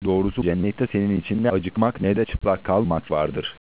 Doğrusu cennette senin için ne acıkmak ne de çıplak kalmak vardır.